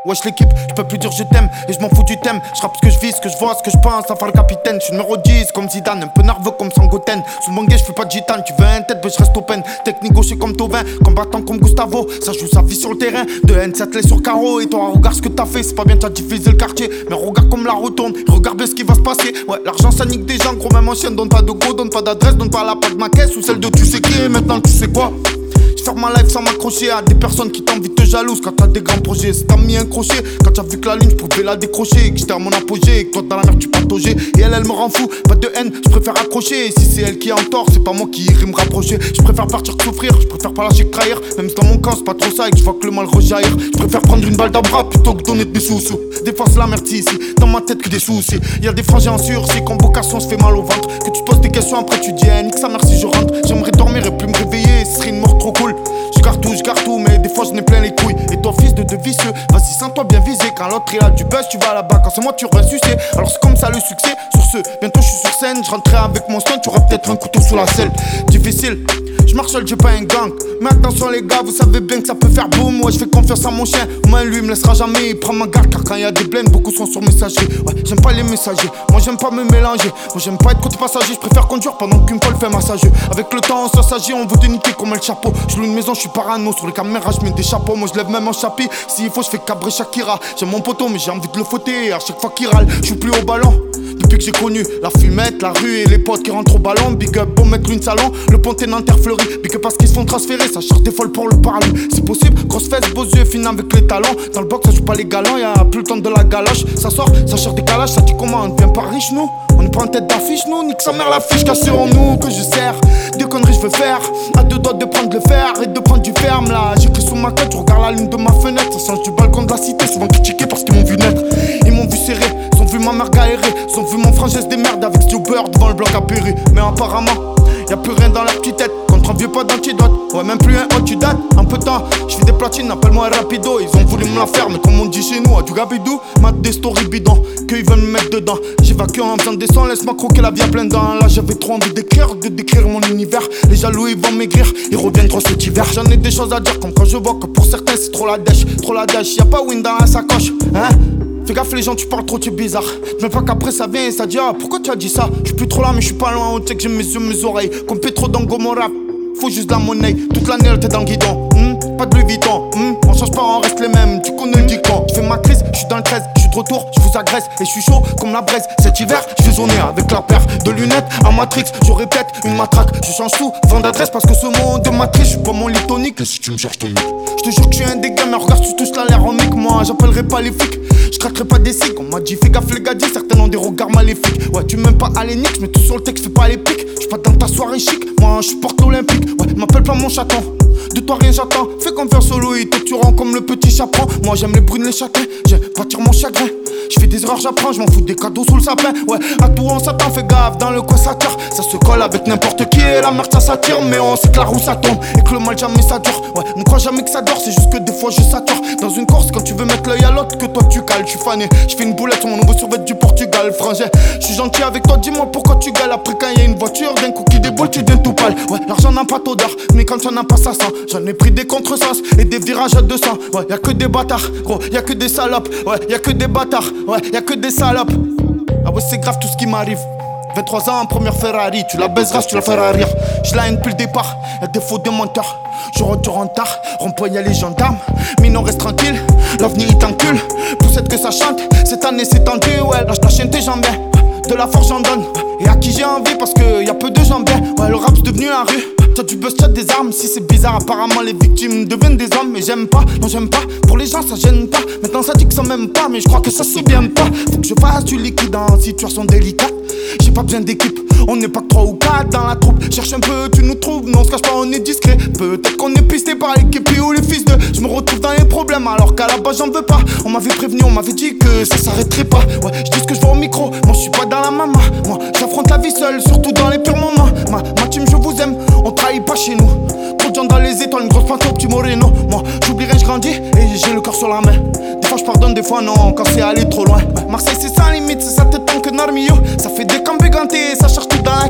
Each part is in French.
Wesh l'équipe, j'peux plus dire je t'aime et je m'en fous du thème. J'rappe ce que je vis, ce que je vois, ce que je pense, ça faire le capitaine. J'suis numéro 10 comme Zidane, un peu nerveux comme Sangoten. Sous mon guet, j'fais pas de gitane, tu veux un tête, mais j'reste open. Technique gaucher comme Tovin, combattant comme Gustavo. Ça joue sa vie sur le terrain, de N7 les sur carreau. Et toi, regarde ce que t'as fait, c'est pas bien, t'as divisé le quartier. Mais regarde comme la retourne, regarde bien ce qui va se passer. Ouais, l'argent ça nique des gens, gros, même en chien. Donne pas de go, donne pas d'adresse, donne pas la plaque de ma caisse ou celle de tu sais qui. Et maintenant tu sais quoi. J'fais ma life sans m'accrocher à des personnes qui t'envient te jalouses quand t'as des grands projets. Si t'as mis un crochet, quand t'as vu que la ligne j'pouvais la décrocher et que j'étais à mon apogée et que toi dans la merde tu pataugeais. Et elle me rend fou, pas de haine, j'préfère accrocher. Et si c'est elle qui est en tort, c'est pas moi qui irai me rapprocher. J'préfère partir que souffrir, j'préfère pas lâcher que trahir. Même si dans mon camp c'est pas trop ça et que j'vois que le mal rejaillir. J'préfère prendre une balle dans le bras plutôt que donner de mes sous-sous. Des fois c'est la merde ici, dans ma tête que des soucis. Y'a des frangins en sursis, convocation se fait mal au ventre. Que tu te poses des questions après tu dis nique sa mère si je rentre. J'aimerais dormir et plus me réveiller, ce serait une mort trop cool. Je garde tout, mais des fois je n'ai plein les couilles. Et toi fils de vicieux, vas-y sens-toi bien visé. Quand l'autre il a du buzz, tu vas là-bas. Quand c'est moi tu ressuscité. Alors c'est comme ça le succès. Sur ce, bientôt je suis sur scène. Je rentrerai avec mon son, tu auras peut-être un couteau sous la selle. Difficile, je marche seul, j'ai pas un gang. Mais attention les gars, vous savez bien que ça peut faire boum. Ouais, je fais confiance à mon chien, moi lui me laissera jamais. Il prend ma garde car quand y a des blends, beaucoup sont sur messager. Ouais, j'aime pas les messagers, moi j'aime pas me mélanger. Moi j'aime pas être côté passager, je préfère conduire pendant qu'une fois le fait massageux. Avec le temps, ça s'agit, on veut déniquer comme le chapeau. Je loue une maison, je suis parano, sur les caméras je mets des chapeaux. Moi je lève même un chapi, s'il faut je fais cabrer Shakira. J'aime mon poteau mais j'ai envie de le fouetter à chaque fois qu'il râle, je suis plus au ballon. Depuis que j'ai connu la fumette, la rue et les potes qui rentrent au ballon. Big up, bon mettre une salon, le ponté Nanterre fleuri. Big up parce qu'ils se font transférer, ça cherche des folles pour le parler. Si possible, grosse fesse, beaux yeux, fine avec les talons. Dans le box ça joue pas les galants, y'a plus le temps de la galoche. Ça sort, ça cherche des calages, ça dit comment on devient pas riche nous. On est pas en tête d'affiche nous, nique sa mère l'affiche, qu'assurons-nous que je sers. Des conneries je veux faire, à deux doigts de prendre le fer et de prendre du ferme là. J'écris sous ma tête, je regarde la lune de ma fenêtre. Ça change du balcon de la cité, souvent critiqué parce qu'ils m'ont vu naître. Ils m'ont vu serrer, ils ont vu ma mère gaérer. Ils ont vu mon frangès des merdes avec du beurre devant le bloc à Péry. Mais apparemment, y'a plus rien dans la petite tête. Contre un vieux pas d'antidote, ouais même plus un haut tu dates. En peu de temps, j'fais des platines, appelle-moi rapido. Ils ont voulu me la faire, mais comme on dit chez nous, à du gabidou. Mat des stories bidons, qu'ils veulent me mettre dedans. J'évacue en faisant des sons, laisse-moi croquer la vie à plein dents. Là j'avais trop envie d'écrire, de décrire mon univers. Les jaloux ils vont maigrir, ils reviendront cet hiver. J'en ai des choses à dire, comme quand je vois que pour certains c'est trop la dèche. Trop la dèche, y'a pas win dans la sacoche, hein. Fais gaffe les gens, tu parles trop, tu es bizarre. Même pas qu'après ça vient et ça dit ah pourquoi tu as dit ça. J'suis plus trop là mais j'suis pas loin, on check j'ai mes yeux, mes oreilles. Comme Petro dans Gomorrah, faut juste la monnaie. Toute l'année elle t'est dans le guidon, pas de Louis Vuitton, on change pas, on reste les mêmes, tu connais le dicton. J'fais ma crise, j'suis dans le 13, j'suis de retour, j'vous agresse. Et j'suis chaud comme la braise, cet hiver j'vais zoner avec la paire de lunettes à Matrix. Je répète une matraque, je change tout, vend d'adresse parce que ce monde de matrice. J'suis pas mon lit tonique, et si tu me cherches ton mec. J'te jure que j'suis un des gars, mais regarde tu touches la l'air en mic. Moi j'appellerai pas les flics, j'craquerai pas des cigs. On m'a dit fais gaffe les gars, certains ont des regards maléfiques. Ouais tu m'aimes pas alénique, j'mets tout sur le texte, fais pas les pics. J'suis pas dans ta soirée chic, moi j'porte l'olympique. Ouais m'appelle pas mon chaton, de toi rien j'attends. Fais confiance au Louis, toi tu rends comme le petit chaperon. Moi j'aime les brunes, les châtains, j'aime pâtir mon chagrin. J'fais des erreurs, j'apprends, j'm'en fous des cadeaux sous le sapin. Ouais, à tout on s'attend, fais gaffe, dans le coin ça cœur. Ça se colle avec n'importe qui et la merde ça s'attire. Mais on sait que la roue ça tombe et que le mal jamais ça dure. Ouais, ne crois jamais que ça dort, c'est juste que des fois je sature. Dans une course, quand tu veux mettre l'œil à l'autre, que toi tu cales, j'suis fané. J'fais une boulette sur mon nouveau survêt du Portugal, frangin. J'suis gentil avec toi, dis-moi pourquoi tu gales. Après quand y'a une voiture, d'un coup qui déboule, tu deviens tout pâle. Ouais, l'argent n'a pas d'odeur, mais quand ça n'a pas ça sent. J'en ai pris des contresens et des virages à 200. Ouais, y'a que des bâtards, gros, y'a que des salopes. Ouais, y'a que des bâtards, ouais, y'a que des salopes. Ah ouais, c'est grave tout ce qui m'arrive. 23 ans en première Ferrari, tu la baiseras, tu la feras rire. Je la haine depuis le départ, y'a des faux des menteurs. Je retourne en tard, rond-point y'a les gendarmes. Mais non reste tranquille, l'avenir il t'encule. Poussette que ça chante, cette année c'est tendu. Ouais, lâche ta chaîne, t'es jambes bien, de la force j'en donne. Et à qui j'ai envie parce que y'a peu de gens bien. Ouais, le rap c'est devenu la rue. T'as du buzz, t'as des armes, si c'est bizarre apparemment les victimes deviennent des hommes. Mais j'aime pas, non j'aime pas, pour les gens ça gêne pas. Maintenant ça dit que ça m'aime pas, mais je crois que ça se vient pas. Faut que je fasse du liquide en situation délicate. J'ai pas besoin d'équipe, on n'est pas que 3 ou 4 dans la troupe. Cherche un peu, tu nous trouves, non on se cache pas, on est discret. Peut-être qu'on est pisté par l'équipe ou les fils de. Je me retrouve dans les problèmes alors qu'à la base j'en veux pas. On m'avait prévenu, on m'avait dit que ça s'arrêterait pas. Ouais, je dis ce que je vois au micro, moi je suis pas dans la mama. Moi j'affronte la vie seule, surtout dans les pires moments. Ma team je vous aime, on trahit pas chez nous. Trop de gens dans les étoiles, une grosse pente au petit Moreno. Moi j'oublie rien, je grandis et j'ai le cœur sur la main. Des fois je pardonne, des fois non, quand c'est allé trop loin. Marseille c'est sans limite, c'est ça te tank Narmio. Ça fait des camps bégantés, ça cherche tout dans la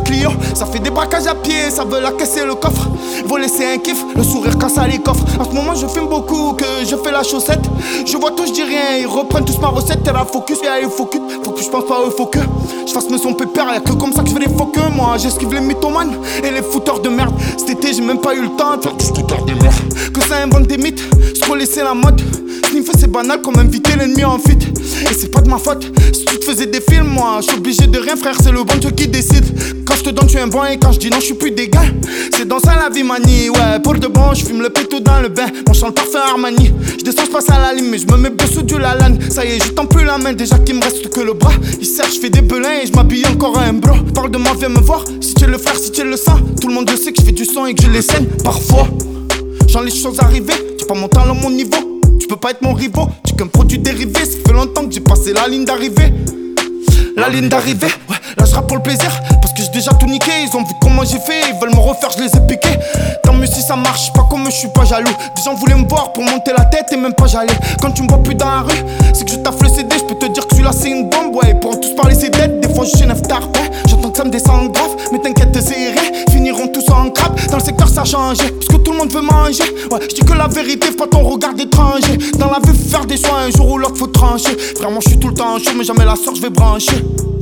Clio. Ça fait des braquages à pied, ça veut la casser le coffre. Voler c'est un kiff, le sourire casse à les coffres. En ce moment je fume beaucoup, que je fais la chaussette. Je vois tout, je dis rien, ils reprennent tous ma recette. T'es la focus, y'a les focus. Faut que je pense pas eux, faut que je fasse mes sons pépère. Y'a que comme ça que je fais les focus. Moi j'esquive les mythomanes et les fouteurs de merde. Cet été j'ai même pas eu le temps de faire du scooter de merde. Que ça invente des mythes, scroller c'est la mode. Sniffer c'est banal comme inviter l'ennemi en fit. Et c'est pas de ma faute, si tu te faisais des films, moi je suis obligé de rien frère, c'est le bon Dieu qui décide. Quand je te donne tu es un bon et quand je dis non je suis plus d'égal. C'est dans ça la vie manie, ouais pour de bon je fume le péto dans le bain. Mon chant le parfum Armani, je descends je passe à la ligne mais je me mets sous du lalane. Ça y est je tends plus la main, déjà qu'il me reste que le bras. Il sert, je fais des belins et je m'habille encore à un bro. Parle de moi viens me voir, si tu es le frère, si tu es le sang. Tout le monde le sait que je fais du son et que je les saigne parfois. J'en laisse choses arriver, j'ai pas mon talent, mon niveau. Tu peux pas être mon rivaux, tu qu'un produit dérivé. Ça fait longtemps que j'ai passé la ligne d'arrivée. La ligne d'arrivée, ouais, là je rappe pour le plaisir. Parce que j'ai déjà tout niqué, ils ont vu comment j'ai fait. Ils veulent me refaire, je les ai piqués. Tant mieux si ça marche, pas comme je suis pas jaloux. Des gens voulaient me voir pour monter la tête et même pas j'allais. Quand tu me vois plus dans la rue, c'est que je taffe le CD. Je peux te dire que celui-là c'est une bombe, ouais. Ils pourront tous parler c'est dead, des fois je suis neuf tard, ouais. J'entends que ça me descend grave, mais t'inquiète c'est irré. Finiront tous en crabe, dans le secteur ça a changé. Parce que tout le monde veut manger, ouais. Je dis que la vérité, faut pas ton regard d'étranger. Dans la vie faut faire des choix, un jour ou l'autre faut trancher. Vraiment je suis tout le temps chaud, mais jamais la sorte je vais brancher.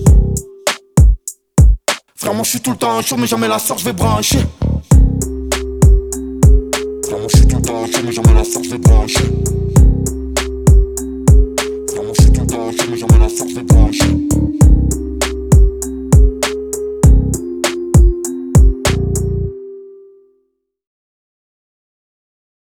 Vraiment je suis tout le temps chaud mais jamais la sorte je vais brancher. Vraiment je suis tout le temps chaud mais jamais la sorte je vais brancher.